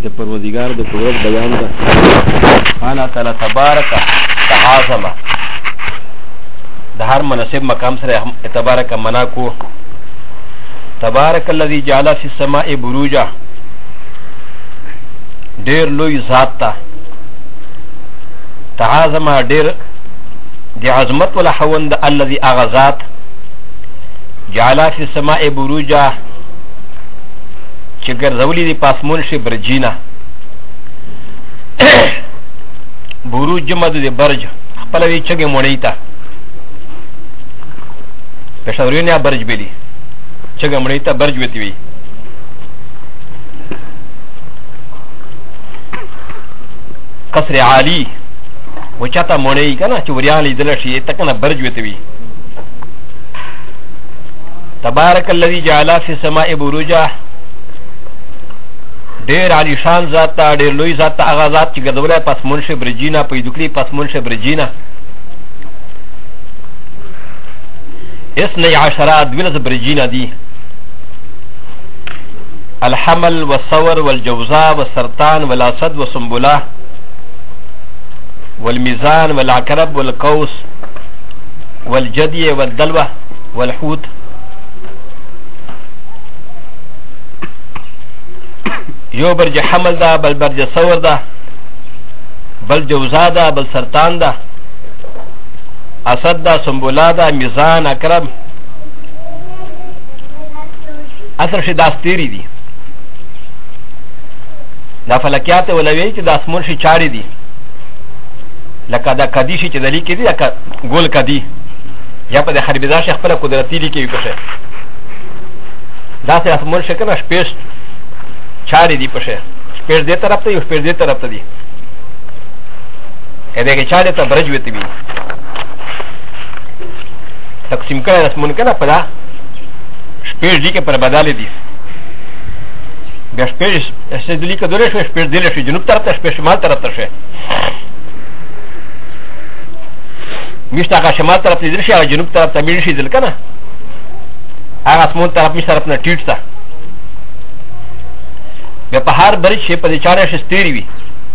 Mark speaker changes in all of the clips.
Speaker 1: د پروردګار د قدرت بیان ده.
Speaker 2: الله تعالی تبارک تعاظم د هر مناسب مقام سره تبارک منا کو. تبارک الذی جعل فی السماء بروجا ډیر لوی ذات ته تعاظم ډیر د عظمت ولا حوند الذي اغذات جعل في السماء بروجا چې ګرځولي دي پاسمون شي برجینا بروج جمع د برج خپل وی چګه مونې تا پښورینه برج بلی چګه مونې تا برج وتی وی قصر عالی وچاته مونې کنه چې وریان لیدل شي تکنه برج وتی وی. تبارک الذی جعل فی السماء بروجا ډیر علی شان ذات ډیر لوی ذات هغه ذات چې ګرځولای پاسمون شي برجینا پیدوکلی پاسمون شي برجینا 12 دولس برجینا دي الحمل والصور والجوزاء والسرطان والاسد والسنبله والميزان والعقرب والقوس والجدي والدلوه والحوت. یو برج حمل ده بل برج صور ده بل جوزا ده بل سرطان ده اسد ده سنبولا ده میزان اکرم اثر شي داستيري دي دا فلکیات ولوي چې د اسمون شي چاري دي لکه دا کدي شي چې د لیکي دي لکه ګول کدي یا په د خربيزا شي خپل قدرتي لیکي پشه دا سه اسمون شي کنه شپږ چاري دي پشه شپږ دې طرف ته یو شپږ دې طرف ته دي اې دغه چاري ته برج وتی وي تقسیم کړه اسمون کنه په دا شپږ دي کې پر بدل دي بیا شپږ استدلی کې دوله شپږ دې له جنوب طرف ته شپږ شمال طرف ته شه مشته هغه شمال طرف ته دې شي هغه جنوب طرف ته مې شي دل کنه هغه اسمون طرف می طرف نه ټیټ تا بیا په هر برج شي په دې چاره شي ستوري وي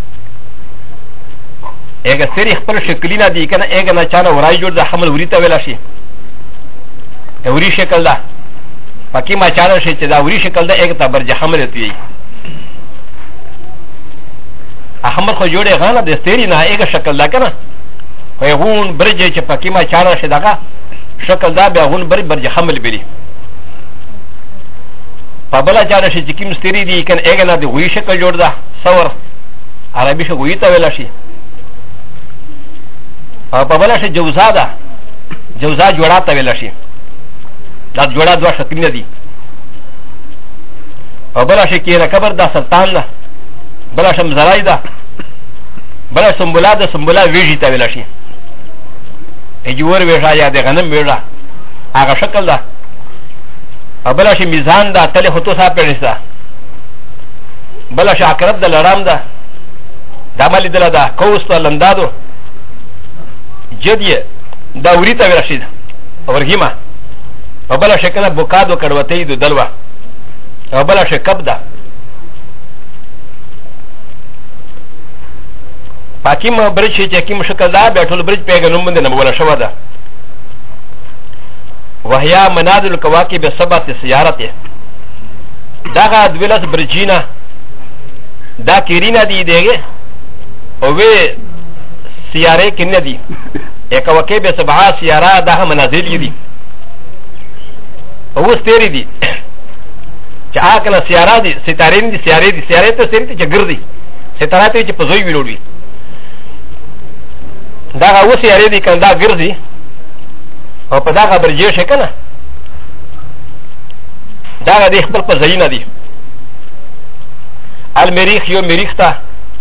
Speaker 2: اګه ستوري خپل شکلینا دي کنه اګه نه چانه ورای جوړ د حمل وری ته ویلا شي وری شکل ده پکې ما چاره شي چې دا وری شکل ده اګه ته برج حمل دی احمد خو جوړه غانه د ستوري نه اګه شکل ده کنه په هون برج چې پکې ما چاره شي دغه شکل ده بیا هون برج حمل بلی په بل چاره شي چې کوم ستوري دي کنه اګه نه د وی شکل جوړ ده ثور عربي شو وی ته ویلا شي او په بل شي جوزا ده جوزا جوړه ته ویلا شي دا جوړه دوه شکل دي او بل شي کې قبر ده سلطان ده بل شم زرای ده بل سمبولا ده سمبولا ویجی ته ویلا شي اجور ویژا یا د غنم ویژا هغه شکل ده او بل شي میزان ده تل هوتو صاحب پرستا بل شي عقرب ده لرام ده دمل دل ده کوس ته لندادو جديه دا وری ته ویلا شي ورګیما او بل شي کنه بوکادو کډوتې دو دلوا او بل شي کب ده پاکیم برج شي چې کیم شکل ده بیا ټول برج پیغام باندې نه ولا شو ده وهي منازل الكواكب السبعه سيارته دغه دولس برجینا دا کیرینا دی دیګه او وی سیاره کینه دی الكواكب السبعه سياره ده منازل دي او ستوري دي چې اکل سیاره دي ستارین دي سیاره دي سیاره ته سنت چې ګرځي ستاره ته چې پزوي ویلوړي دا هغه سیاره دي کنه دا ګرځي او په دغه برجې شي کنه دا د خپل په ځای نه دي المریخ یو مریخ ته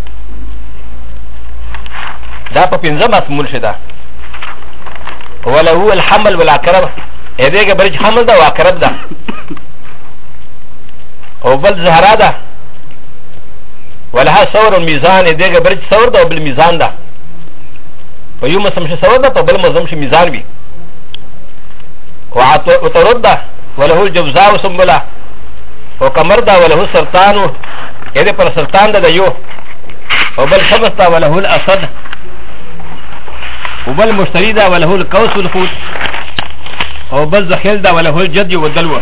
Speaker 2: دا په پنځم اسمون شي ده ولا هو الحمل والعقرب هذا برج حمل ده وعقرب ده او بل زهرا ده ولها صور الميزان هذا برج صور ده وبالميزان ده ويوم سمش صور ده وبل مزمش ميزان بي وترد وله الجوزاء سنبله وكمر ده وله سرطان اذا پر سلطان ده يو وبل شمس ده وله الاسد وبل مشتري ده وله القوس والحوت وبل زخيل ده وله الجدي والدلوه.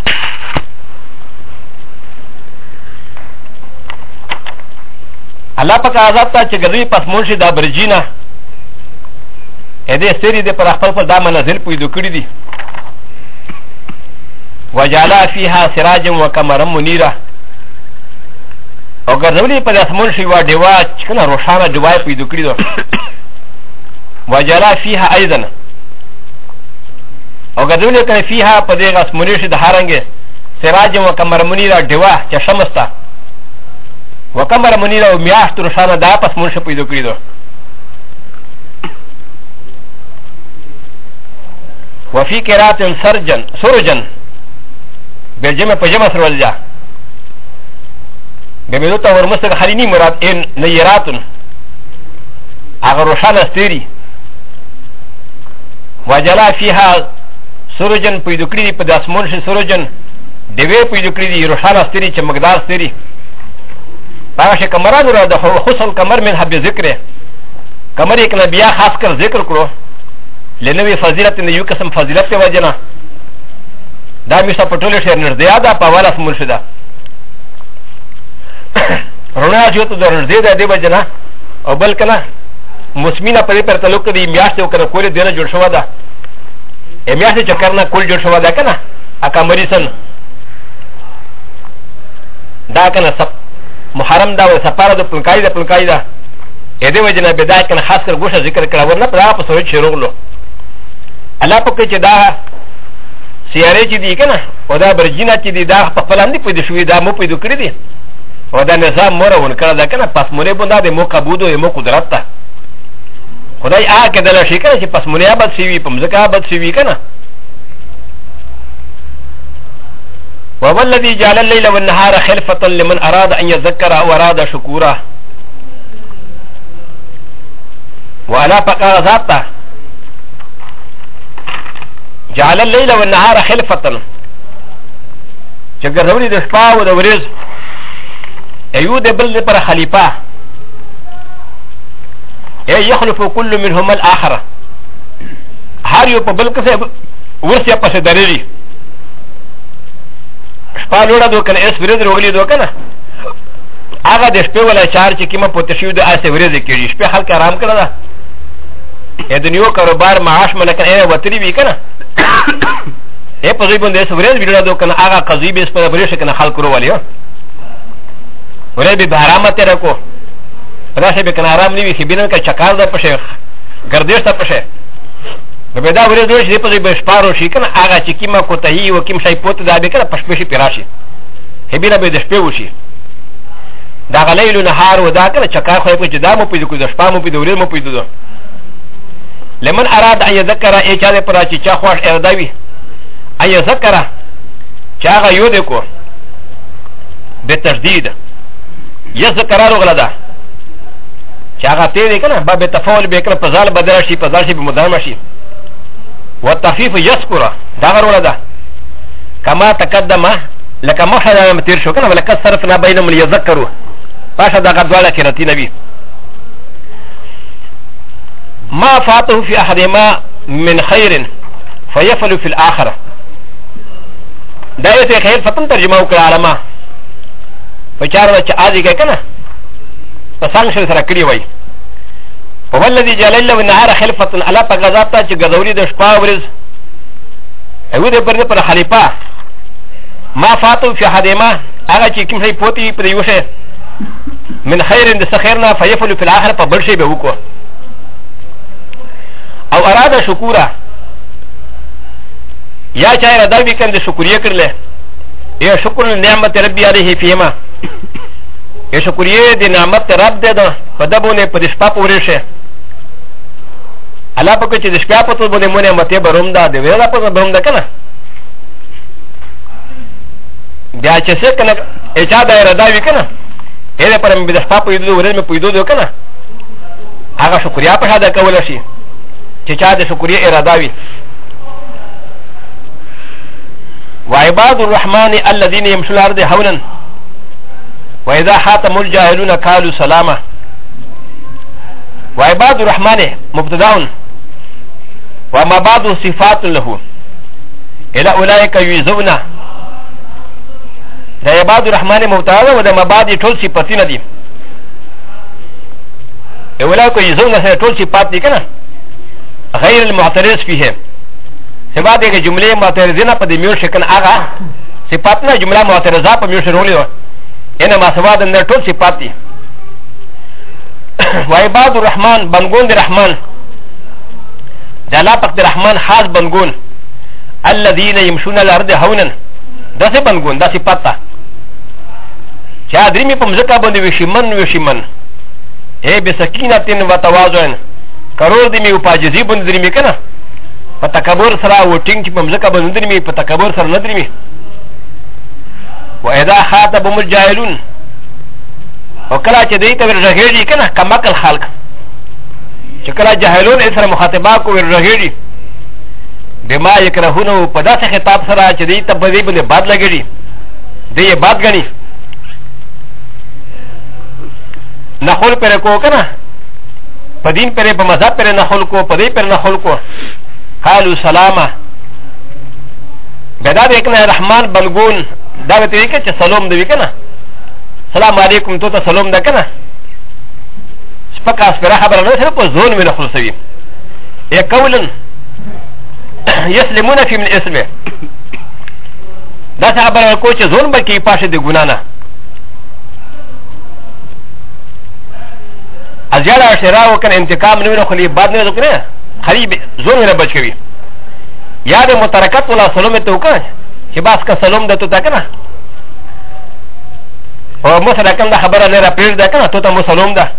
Speaker 2: الله پاک آزاد تا چې ګرځي پس مونږ دا برجینا ا دې ستري دې پر خپل دا منازل پیدا کړی دي. وجعل فيها سراجا وقمرا منيرا او ګرځولې په اسمان شي وا دیوا چې کنه روښانه دیوای پیدا کړی دي. وجعل فيها ايضا او ګرځولې کړي فيها په دې اسمان شي د هارنګ سراجا وقمرا منيرا دیوا چې شمس تا وقمر منيرا ومياشت روشانا دا پس منش پیدا کری دو. وفي قرات سرجن بالجمع پا جمع سرول جا بمدوتا ورمستق خلینی مراد این نیراتن اگر روشانا استیری وجلا فيها سرجن پیدا کری دی پا داس منش سرجن دوی پیدا کری دی روشانا استیری چه مقدار استیری باشه کمران را ده خصوصا کمر من حب ذکره کمر یک نبیا خاص کر ذکر کرو لنوی فضیلت نه یو قسم فضیلت په وجنه دا میسا پټول شهر نردیا دا په والا سمول شدا رونا جو ته درځي دا دی وجنه او بل کنا مسلمانه په پر تعلق دی میاشت او کړه کول دی نه جوړ شو دا میاشت چې کرنا کول جوړ شو دا کنه اکا مریسن دا کنه سب محرم دا و سپاره د پلکای دا پلکای دا ا دې وجنه بدای کنه خاص کر ګوشه ذکر کړه ورنه په په سوچ شروغلو الله پکې چې دا سیاره چې دی کنه او دا برجینه چې دی دا په پلاندې په دې شوې دا مو پیدا کړی دی او دا نظام مورون کړه دا کنه پس مونږ باندې د مو قبودو یو قدرت ته خدای آ کې دل شي کنه چې پس مونږه بد سی وی په مزکا بد سی وی کنه. وهو الذي جعل الليل والنهار خلفة لمن أراد أن يذكر أو أراد شكورا. وأنا فقال ذاته جعل الليل والنهار خلفة جگروني د شپه او د ورځ ایو د بل پر خلیفہ ای يخلف كل منهما الآخر هر یو په بل کې ورسیا پس درېږي شپه لوړه دو کنه اس ورځ روغلی دو کنه هغه د شپې ولا چار چې کیمه پته شو د اسه ورځ کېږي شپه خلک آرام کړه دا ا دنیو کاروبار معاش ملک ای وتری وی کنه ا په دې باندې اس ورځ ویډه دو کنه هغه قضیه به په ورځ کنه خلک ورولې ولې به آرام ته راکو راشه به کنه آرام نیوي خبرن کا چکار دا پشه گردش تا پشه به دا ورځ دوی چې په دې بشپارو شي کنه هغه چې کیما کوتهي و کیم شي پوت دا به کنه پښپشي پیراشي هبینه به د شپې وشي دا غلیل نهار و دا کنه چکار خو په جدا مو پیدا کو د شپه مو پیدا ورځ مو پیدا لمن اراد ان يذكر ای چا پر چې چا خوښ ارداوي ان يذكر چا هغه یو د کو به تشدید يذكر رغلدا چا هغه ته دی کنه باب تفاول به کنه په ځال بدل شي په ځال شي به مدام شي والتخفيف يذكر دا غرول ده كما تقدم لك محل متير شو كنا ولك صرفنا بينهم ليذكروا باشا دا غدوالا كرتي نبي ما فاته في احدهما من خير فيفعل في الاخره دا يته خير فتن ترجمه وكړه علما فچار چې اځي کې کنه پسان شي سره کړی وای هو الذي جعل الليل والنهار خلفة على فغزاتا چې غزولي د شپه ورځ ایو د پر خلیفہ ما فاتو في حدیما هغه چې کوم شي پوتي پر یو شي من خير د سخيرنا فيفعل في الاخره په بل شي به وکړو او اراده شکورا یا چا اراده وکړي شکریا کړل یا شکر نعمت ربي عليه فيما یا شکریا د نعمت رب ده په دبونه په شپه پورې شه الله پکې چې د شپه په تو باندې مونږه مته بروم دا دی ویلا په بروم دا کنه بیا چې څه کنه اچا دا اراده وی کنه اې پر مې د شپه په یدو ورې مې په یدو کنه هغه شکریا په هدا کول شي چې چا د شکریا اراده وی وعباد الرحمن الذين يمشون الارض هونا واذا خاتم الجاهلون قالوا سلاما وعباد الرحمن مبتداء وما بعد صفات له الى اولئك يجزون دا عباد الرحمن مبتدا و دا ما بعد ټول صفاتونه دي اولئك يجزون سره ټول صفات دي کنه غیر المعترض فيه سبا دغه جمله معترضینه په دې میو شکن هغه صفات نه جمله معترضه په میو شروع انما سبا د ټول صفات دي وعباد الرحمن بنگون الرحمن دا لا پاک الرحمن خاص بنگون الذين يمشون الارض هونا دا سه بنگون دا صفات تا چا درمی په مزکا باندې وشمن اے بسکینه و تواضع کرور دی می په عاجزی باندې درمی کنه په تکبر سره و ټینګ چې په مزکا باندې درمی په تکبر سره نه درمی و اذا خاطبهم الجاهلون او کله چې دوی ته ورغېږي که نه کمکل خلق چې کله جاهلون یې سره مخاطبه کو ورغېږي بما یکرهونه په داسې خطاب سره چې دوی ته په دې باندې باد لګېږي دوی یې باد ګڼي نخول پرې کو که نه په دین پرې په مذهب پرې نخول کو په دې پرې نخول کو قالو سلامه بیا دا دی که نه رحمان بلګون دا به ته وي که چې سلام دی وي که نه السلام علیکم تو ته سلام ده کنه سپکه اسپره خبره نه سره په زون مې نه خلاصوي یا قولا یسلمون فی من اسمه دا څه خبره کو چې زون به کې پاشه د ګنا نه ازیاله شرا وکنه انتقام نه خلی بعد نه وکنه خلی زون نه بچ کوي یا د مترکت ولا سلام ته وکنه چې باس کا سلام ده تو تا کنه او مثلا كان ده خبر لرا پریر ده کنه تو ته مسلم ده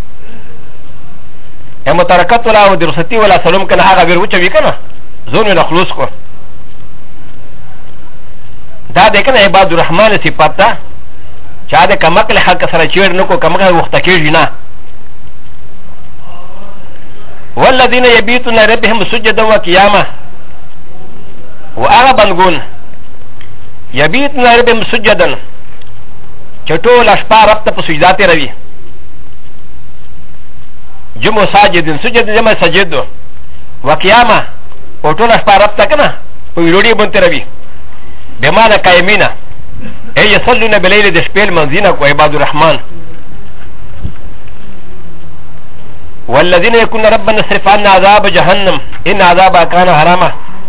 Speaker 2: یا مترکت ولا او درستی ولا سلام کنه هغه ور وچوي کنه زون نه خلوص کو دا ده کنه عباد الرحمن صفات ده چا ده کمکل حق سره چیر نو کو کمکل وخت کېږي نه والذین یبیتون ربهم سجدا وقیاما واغه بنګون یبیتون ربهم سجدا چټول اشپا رب ته په سجدا ته روي جمع ساجدن سجد جمع سجد وقیاما او ټول اشپا رب ته کنه په ویډیو باندې روي بمانه قائمینا ای یصلون بلیل د شپې منځینه کو عباد الرحمن والذین یکون ربنا اصرف عنا عذاب جهنم ان عذابها كان حراما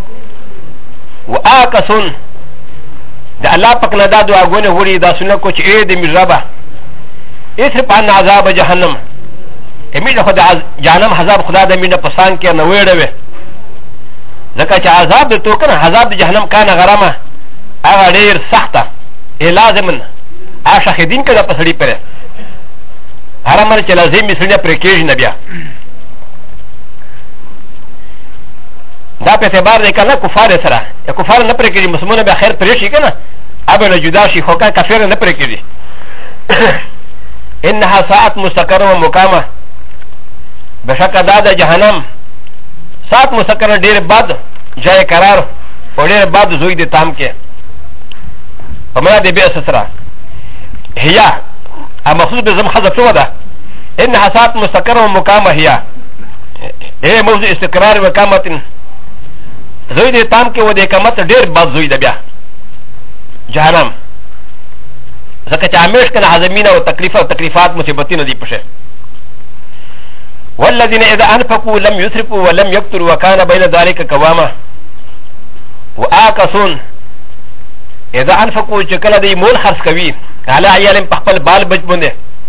Speaker 2: واکسون د الله پاک نه دا دعاګونه وړي دا سنت کو چې اې د مجربه اصرف عنا عذاب جهنم امید خو د جهنم عذاب خدا د مینه پسان کې نه وېړوي ځکه چې عذاب د تو کنه عذاب د جهنم کانه غرامه هغه ډیر سخته ای لازمن اشهدین کده پسړی پره هر مر چې لازم مسړی پرې کېږي نه بیا دا په اعتبار دی کنه کفار سره یا کفار نه پرې کېږي مسلمان به خیر پرې شي کنه ابه نه جدا شي خو کافر نه پرې کېږي انها ساعت مستقره و مقامه بشک دا د جهنم ساعت مستقره ډیر بد جای قرار او ډیر بد زوی د تام کې فما دي بئس سرا هي المقصود بزم حذف شو ده انها ساعت مستقره ومقامه هي ايه موضوع استقرار وقامه زوی د تام کې و د اقامت ډیر بد زوی ده بیا جهنم ځکه چې همیش کنه حزمینه او تکلیف او تکلیفات مصیبتونه دي پشه والذین اذا انفقوا لم يسرفوا ولم يقتروا وكان بين ذلك قواما واكسون اذا انفقوا چې کله دی مول خرڅ کوي علی عیالم په خپل بال بچ باندې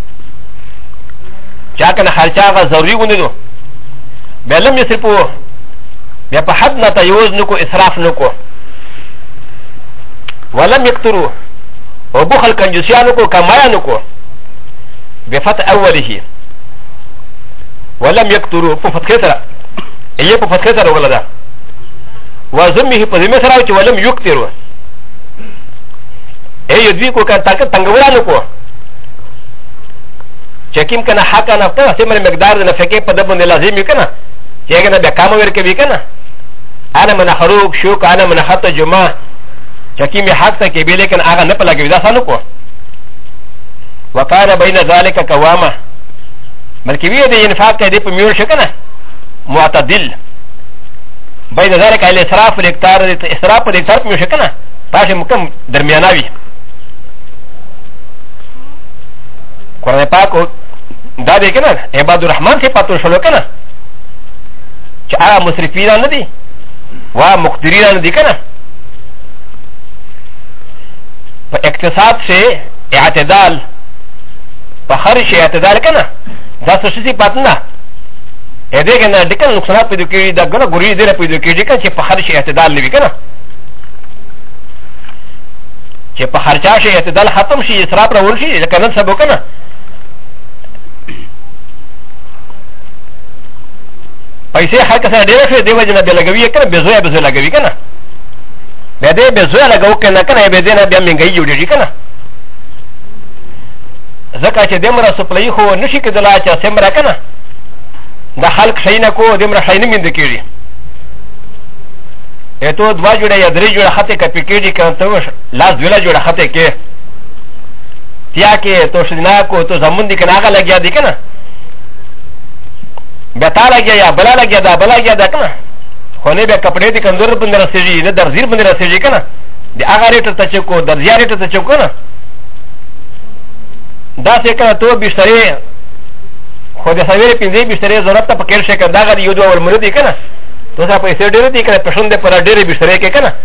Speaker 2: چا کنه خرچا غا ضروری غونډو دو بیا لم یسرفوا بیا په حد نه تیوز نکو اسراف نکو ولم یقتروا او بخل کنجوسیانو کو کمایا نکو بفتح اوله ولم يقتروا په فتح سره ایه په فتح سره ولدا وزمه په ذمه سره چې ولم یقتروا ای دوی کو کان طاقت تنگورانو کو چکیم کنه حق نه په سیمه مقدار نه فکه په دبن لازمي کنه چې کنه به کام ور کوي کنه انا من خروق شو کنه من خط جمعه چکیم حق ته کې به لیکن هغه نه په لګوي دا سانو کو وكان بين ذلك قواما بلکې وی د انفاق ته دې په میول شي کنه معتدل بين ذلك الاسراف والاكثار اسراف والاكثار په میول شي کنه پاشه مکم درمیانه وي قرآن پاک دا دی کنه عباد الرحمن سے پاتو شلو کنه چې هغه مسرفین نه دي وا مقتدرین نه دي کنه په اقتصاد سے اعتدال په هر شي اعتدال کنه دا څه شي پات نه اې دې کنه د کنه نقصانات پیدا کیږي دا ګره ګوري دې پیدا کیږي کنه چې په هر شي اعتدال نه وي کنه چې په هر چا شي اعتدال ختم شي اسراف راول شي لکه نن سبا کنه پیسې هر کس ډېر شي دی وجنه به لګوي کنه به زویا به زویا لګوي کنه به دې به زویا لګاو کنه کنه به دې نه بیا منګي جوړیږي کنه ځکه چې دمره سپلای خو نشي کېدلا چې سمره کنه د خلق شي نه کو دمره شي نه مند کېږي اته دوا جوړه یا درې جوړه خطه کپی کېږي کنه ته لاس ویلا جوړه خطه کې تیا کې تو شنا کو تو زمون دي کنه هغه لګیا دي کنه بیا تا لګیا یا بلا لګیا دا بلا لګیا دا کنه خو نه بیا کپڑے دي کندور باندې رسېږي نه درزیر باندې رسېږي کنه د هغه ریټ ته چکو درزیا ریټ ته چکو کنه دا څه کنه تو بشتري خو د سویرې پنځه بشتري ضرورت ته پکې شي کنه دا غي یو دوه ور مردي کنه تو څه پیسې ډېرې دي کنه پښوند پر ډېرې بشتري کې کنه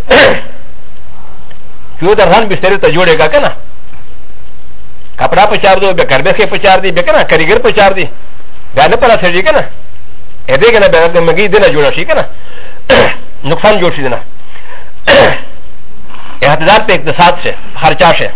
Speaker 2: یو درهان بشتري ته جوړېګا کنه کپڑا په چار دو به کربه کې په چار دي به کنه کاریګر په چار دي دا نه پر سړي کنه اې دې کنه به مګي دې نه جوړ شي کنه نقصان جوړ شي نه اعتدال په اقتصاد سے خرچا سے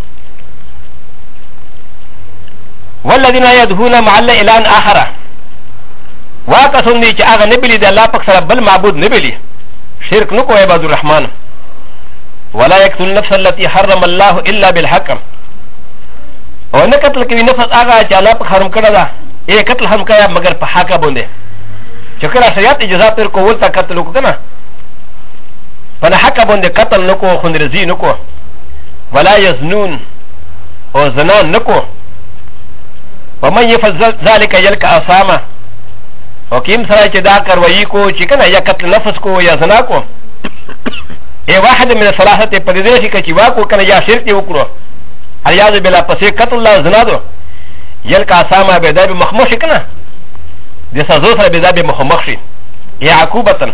Speaker 2: والذین یدعون مع الله الا اخر واکسون دي چې هغه نه بلی د الله پاک سره بل معبود نه بلی شرک نو کو عباد الرحمن ولا يقتل النفس التي حرم الله الا بالحق او نه قتل کوي نفس هغه چې الله پاک حرام کړی دا یې قتل هم کړی مگر په حق باندې چې کله شریعت اجازه پر کول تا قتل وکنه په حق باندې قتل نکو خندرزي نکو ولا يزنون او زنا نکو ومن يفعل ذلك يلقى اثاما وكيم سره چې دا کاروایی کو چې کنه یا قتل نفس کو یا زنا کو ای واحد من الثلاثه په دې شي چې واکو کنه یا شرک وکړو الیاذ بالله پسې قتل الله زنا دو يلقى اثاما به دا به مخمخ کنه د سزا سره به دا به مخمخ شي یا عقوبتن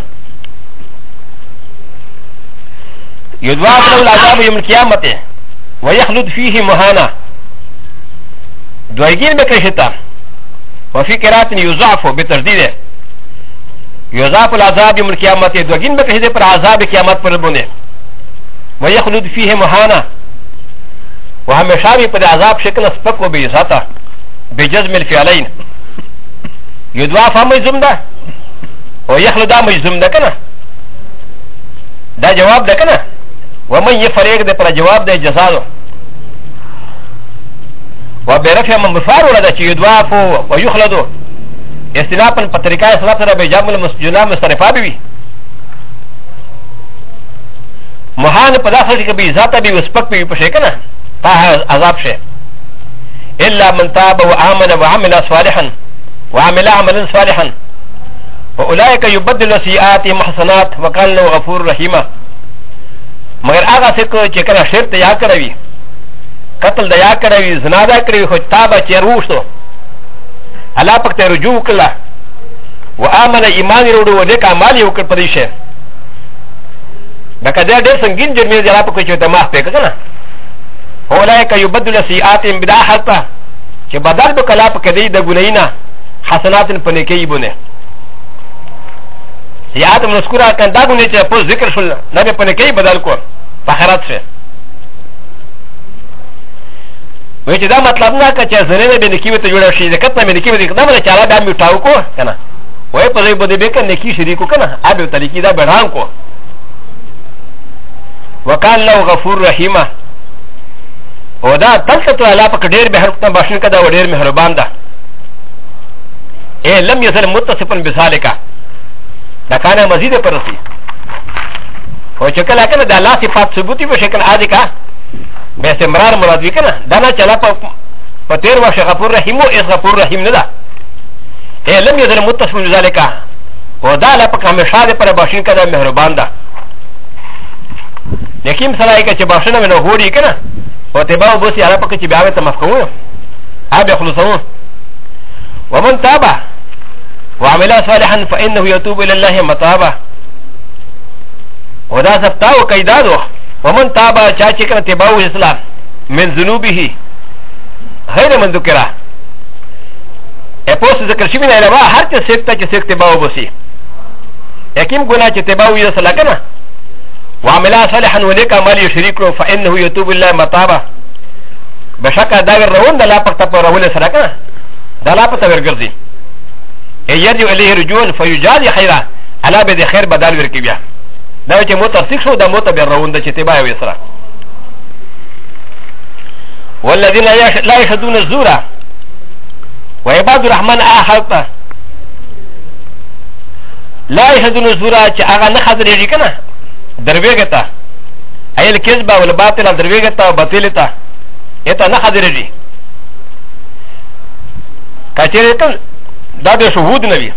Speaker 2: يدعى له العذاب يوم القيامه ويخلد فيه مهانا دوائگین بکشتا وفي قرات يضعف بتشديد يضعف العذاب يوم القيامه دوائگین بکشتا پر عذاب قیامت پر بنے ويخلد فيه مهانا وهمشا بھی پر عذاب شکل اسپک و بیزاتا بجزم الفعلين يضعف مجزم ده ويخلد مجزم ده کنا دا جواب ده کنا ومن يفرق ده پر جواب ده جزاء وبرفع من مفار ولا يضاف ويخلد استنافا بطريقه اصلاح بجامع المسجونات مصرفا بي مهان پداسه کې به ذاته به وسپک به پښه کنه تا عذاب شه الا من تاب وامن وعمل صالحا وعمل عملا صالحا واولئك يبدل سيئاتهم حسنات وكان له غفور رحيم مگر هغه څوک چې کنه شرط یا کوي قتل دیا کړی زنا دا کړی خو تابه چې روښتو الله پاک ته رجوع کړه و امن ایمان وروړو و دې کمال یو کړ پدې شه دا کده ډېر سنگین جرمه دی الله پاک چې ته معاف پکې کنه اولئک یبدل سیئاتهم بدا حتا چې بدل به کلا پاک دې د ګناینا حسنات پنه کې بونه سیئات مذکورہ کنده ګنې چې په ذکر شول نه به پنه کې بدل کو په خیرات شه وای چې دا مطلب نه که چې زنه به نکیو ته جوړ شي ځکه ته مې نکیو دې کدام نه چاله دا میټاو کو کنه وای په دې بده به کنه کی شریکو کنه ابه طریقې دا بډان کو وکال له غفور رحیم او دا تلته الله په ډېر به حرکت باشن کدا و ډېر مهربان ده اے لم يزل متصفا بذلك دا کنه مزید پرسي او چې کله کنه د الله صفات ثبوتي په شکل عادي کا باستمرار مراد وی کنه دانا چلا په تیر ورشه غفور رحیم او اس غفور رحیم نه ده لم يزل متصف بذلك ودا لا پک همیشه پر باشین کده مهربان ده لیکن سره کې چې باشنه نه هوري کنه او تباو بوسي علا پک چې بیا ته مفقوم ابي خلصون ومن تاب وعمل صالحا فانه يتوب الى الله متابا ودا سبتاو قیدادو ومن تاب چا چې کنه تباو اسلام من ذنوبه غیر من ذکره اپوس ذکر شوی نه روا هر څه سکته چې سکته باو بوسي یقین ګنا چې تباو یې سره کنه وعمل صالحا ولك عمل شريك فانه يتوب الله متابا بشكا داغر روان دلا پخته پر رول سره کنه دلا پته ورګرځي يرجو اليه رجوع فيجازي خيرا على بد خير بدل ورکی بیا دا چې متفق شو د متبر روان د چې تباو یې سره والذين لا يشهدون الزور وعباد الرحمن آخرته لا يشهدون الزور چې هغه نه حاضرېږي کنه درویږي ته ایل کذب او باطل درویږي ته باطل ته اته نه حاضرېږي کچېره ته دا د شهود نه وي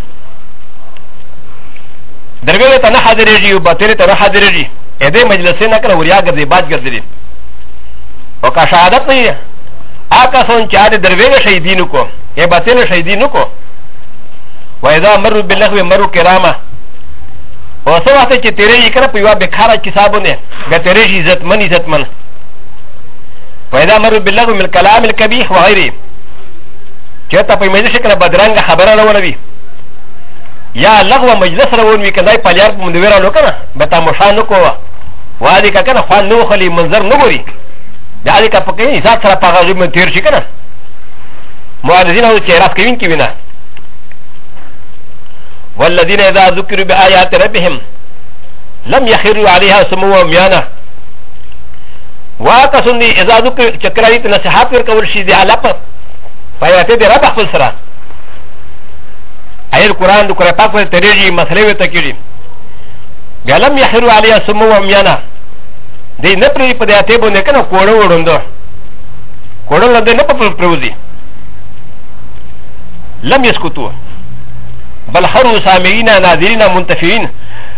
Speaker 2: درویږي ته نه حاضرېږي او باطل ته نه حاضرېږي اې دې مجلس نه کړه وریا ګرځي باج ګرځي او کا شهادت نه آکا سون چار درویږي شهیدینو کو ای باطل شهیدینو کو واذا مروا باللغو مروا کرامه او سو وخت چې تیرې یې کړه په یو بخاره کتابونه به تیرې عزت من واذا مروا باللغو من الكلام الكبيح وغيره چېرته په مجلس کې بدرنګ خبره نه ولوي یا لغو مجلس روان وي کنه پلیار په مندویرا لو کنه به تماشا نه کوه وادي کنه خوان نو خلی منظر نه ګوري دا دې کا پکې ذات سره پاغه من تیر شي کنه معارضین او چې راس کوین کې وینا والذین اذا ذکروا بآیات ربهم لم يخروا عليها سموا وميانا واکسون دی اذا ذکر چکرایت نصیحت ورکول شي دی علاقه پایته دی رب خپل سره ایل قران د قران پاک ته تریږي مسلې وته کیږي بیا لم يخروا عليها سموا وميانا دی نه پرې په دې اته باندې کنه کوړو وډوندو کوړو لده نه په پروزي لم يسكتوا بل خروا سامعين ناظرين منتفعين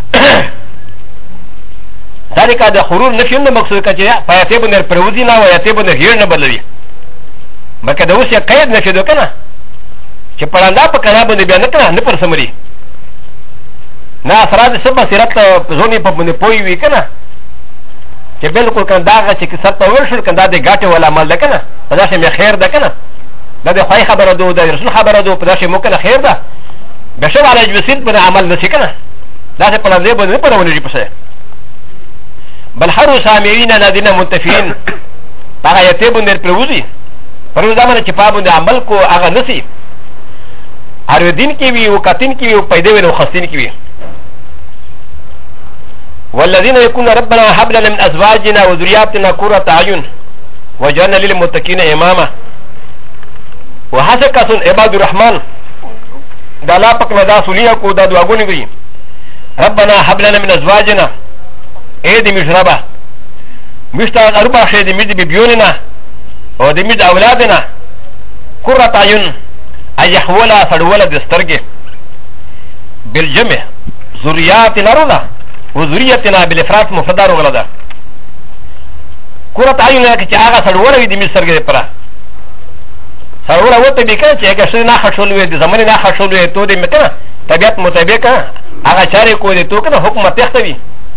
Speaker 2: ذلك هذا خرور نفي مقصود كجا فياتي بن پروزينا وياتي بن غير نه بدلي مکه د اوس یې قید نشي دو کنه چې پراندا په کنه باندې بیان کنه نه پر سمري نه افراد سبا سیرت زونی په باندې پوي وی کنه چې بالکل کنه دا چې کسر په ورشل کنه د غاټه ولا عمل ده کنه دا چې مې خیر ده کنه دا د خوای خبره دو د رسول خبره دو په دا چې مو کنه خیر ده بشو على جبسيت بنا عمل نسي كنا لا تقول لي بنا بنا ونجي بس بل حروا سامعين نادين منتفين بقى يتبون البروزي پرو زمانه چې پابند عمل کو هغه نسی هر دین کې وی او کتین کې وی پیدا وینو خاصین کې وی والذین یکون ربنا هب لنا من ازواجنا وذرياتنا قرة اعين وجعلنا للمتقين اماما وهذا كسن عباد الرحمن دا لا پک ندا سولیا کو دا دعاګونی وی ربنا هب لنا من ازواجنا اے دې مشربا مشتا اربع شه دې مې بيبيوننا او دې مې اولادنا قرة اعين ايحولا فدولا دسترګه بالجمع ذرياتنا رولا وذريتنا بالافراد مفدار وغلدا قرة اعين کې هغه فدولا دې مې سرګه پرا سرورا وته بکنه چې هغه شنه خښول وي د زمانه نه خښول وي ته دې مکنه طبيعت مطابق هغه چارې کو دي تو کنه حکومت تختوي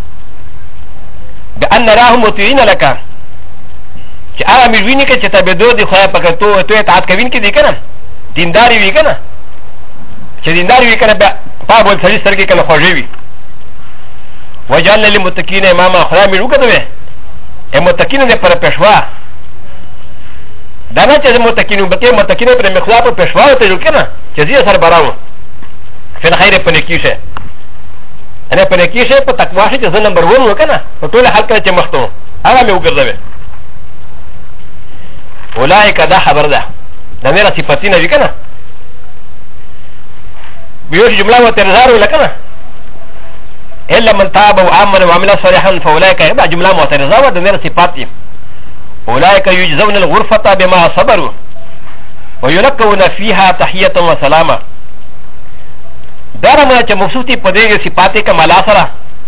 Speaker 2: بان راهم متعين لك چې هغه مې کې چې تبدو دي خو په کتو ته اطاعت کوین کې دي کنه دینداري وي کنه چې دینداري وي کنه په بول سړي سره کې کنه خوږي وي وجعلنا للمتقين اماما خدای مې وکړو متقین نه پر پښوا دا نه چې متقینو بکې متقینو پر مخلا په پښوا ته جوړ کنه چې زیه سره براو فل خیر په نکیشه انا په نکیشه په تقوا شي چې نمبر 1 وکنه په ټول حال کې چې مختو هغه مې وګرځوي اولئک دا خبر ده دا نه صفاتینه وی کنه بيوش جمله وترزار ولا کنه الا من تاب وامن وعمل صالحا فاولئك دا جمله معترضه ده نه صفات دي اولئك يجزون الغرفه بما صبروا ويلقون فيها تحيه وسلاما دارما چې مبسوطي په دې صفات کمالا سره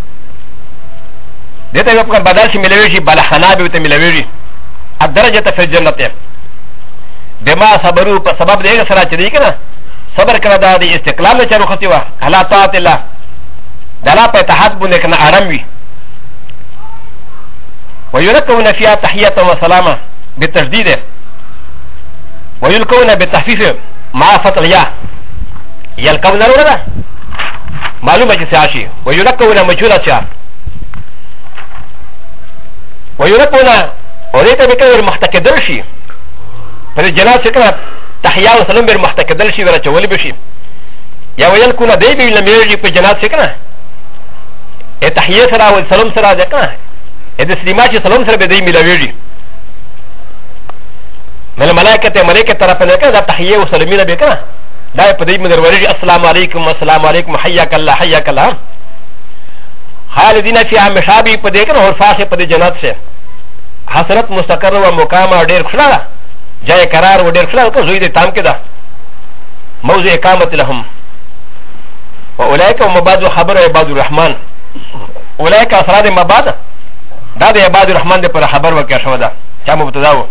Speaker 2: دته یو په بدل شي ملوي شي بل حنابه ته ملوي شي الدرجه في الجنه بما صبروا په سبب دې سره چې دی کنه صبر کړه دا د استقلال نه چرخ تی وا الله تعالی الله دلا په اتحاد باندې کنه آرام وي ويلقون فيها تحيه وسلاما بالتشديد ويلقون بالتخفيف مع فتح الياء يلقون له معلومه چې ساشي ويلقون مجهوله شا ويلقون اوريته بكور محتكدر شي پر جناب څخه تحيه وسلام بر محتكدر شي ورته ولي بشي يا ويلقون دې به لميږي په جناب څخه تحيه سره او سلام سره ځکه د سلیمات سلام سره به دې ملويږي مل ملائکه ملائکه طرف نه کړه دا تحيه وسلامینه به کړه دا په دې مدر ورږي السلام علیکم السلام علیکم حیاک الله حیاک الله خالدین فی مشابه په دې کړه اور فاصله په دې جنت سے حسرت مستقر و مقام ډیر خلا جای قرار و ډیر خلا کو زوی دې تام کړه موضوع اقامت لهم واولئک مباد خبر عباد الرحمن اولئک افراد مباد دا د عباد الرحمن د پر خبر وکړه شو دا چا مبتدا و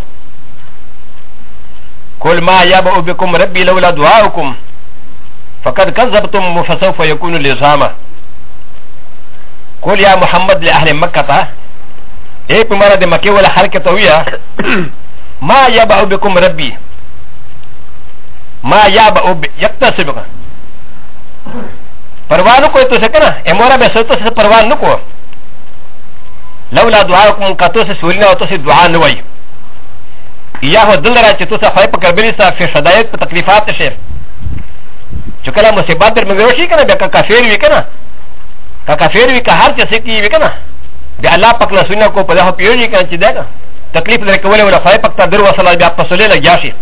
Speaker 2: قل ما يبأ بكم ربي لولا دعاؤكم فقد كذبتم فسوف يكون لزاما قل يا محمد لأهل مكة اي بمرض مكة ولا حركة طويلة ما يبأ بكم ربي ما يبأ يكتسب پروانو کو تو سکنا امورا بے سوتو سے پروان نکو لولا دعاؤكم کتو سے سولنا تو سے دعا نوئی یا هو دل را چې تاسو خای په کربلی سره په شدایت په تکلیفات شي چې کله مصیبت در مګر شي کنه بیا کافر وی کنه کافر وی که هر څه سکی وی کنه بیا الله پاک له سنت کو په دغه پیږي کنه چې دا تکلیف لري کولای ولا خای پاک ته در وصله بیا په سولې لګیا شي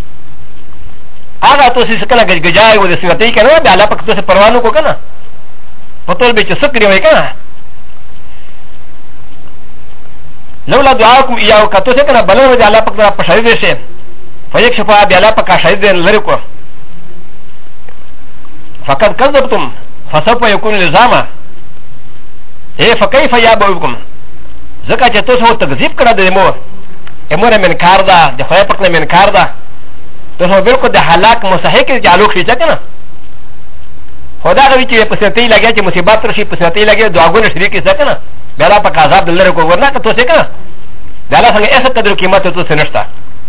Speaker 2: هغه تاسو کله گجای و د سنتي کنه بیا الله پاک تاسو پروانو کو کنه په ټول به چې سکري وای کنه لولا دعاكم إياه كتوسي كنا بلغنا دي الله پاك پشاید شي فيكشفها بي الله پاك شاید لريكو فقد كذبتم فسوف يكون لزاما ايه فكيف يابوكم زكا چه توسو تكذيب کرا دي مو امور من کار دا دي خواهي پاك من کار دا توسو بلکو دي حلاک مستحق دي علوك شي چا كنا خدا غوي چه پسنتي لگیا چه مصیبات رشي پسنتي لگیا دعاگون شریکی سا كنا بلا پاک عذاب دلره کو ورنہ کہ تو سے کنا دالا سنگ ایسا قدر قیمت تو سے نشتا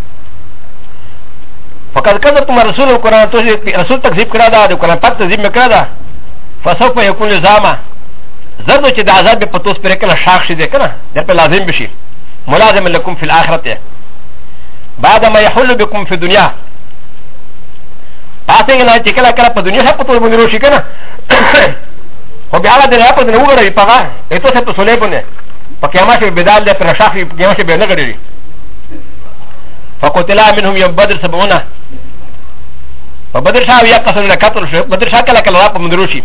Speaker 2: فقد كذبتم رسول القرآن تو رسول تکذیب کرا دا قرآن پاک تکذیب میں کرا دا فسوف يكون لزاما زردو چه دا عذاب پتوس پر کنا شاخ شي دے کنا در پر لازم بشي ملازم لكم في الآخرت بعد ما يحل بكم في الدنيا پاسنگ نا چکلا کرا پا دنیا سے پتوس بندی روشی کنا و بیا د نه په نو غړي پغه اته څه په سولې بونه په قیامت کې بدال ده پر شافي په قیامت کې به نه غړي فقتلا منهم يوم بدر 70 فبدر شاه یا قصر قتل شو بدر شاه کله کله په مدروشي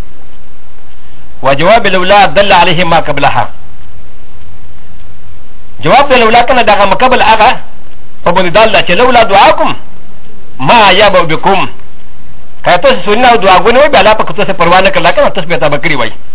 Speaker 2: وجواب الاولاد دل عليه ما قبلها جواب الاولاد کنه دغه مقبل هغه په باندې دال چې لولا دعاكم ما يبو بكم کته سنت او دعاګونه به الله پاک ته پروانه کړه کنه تاسو به تا بکری وای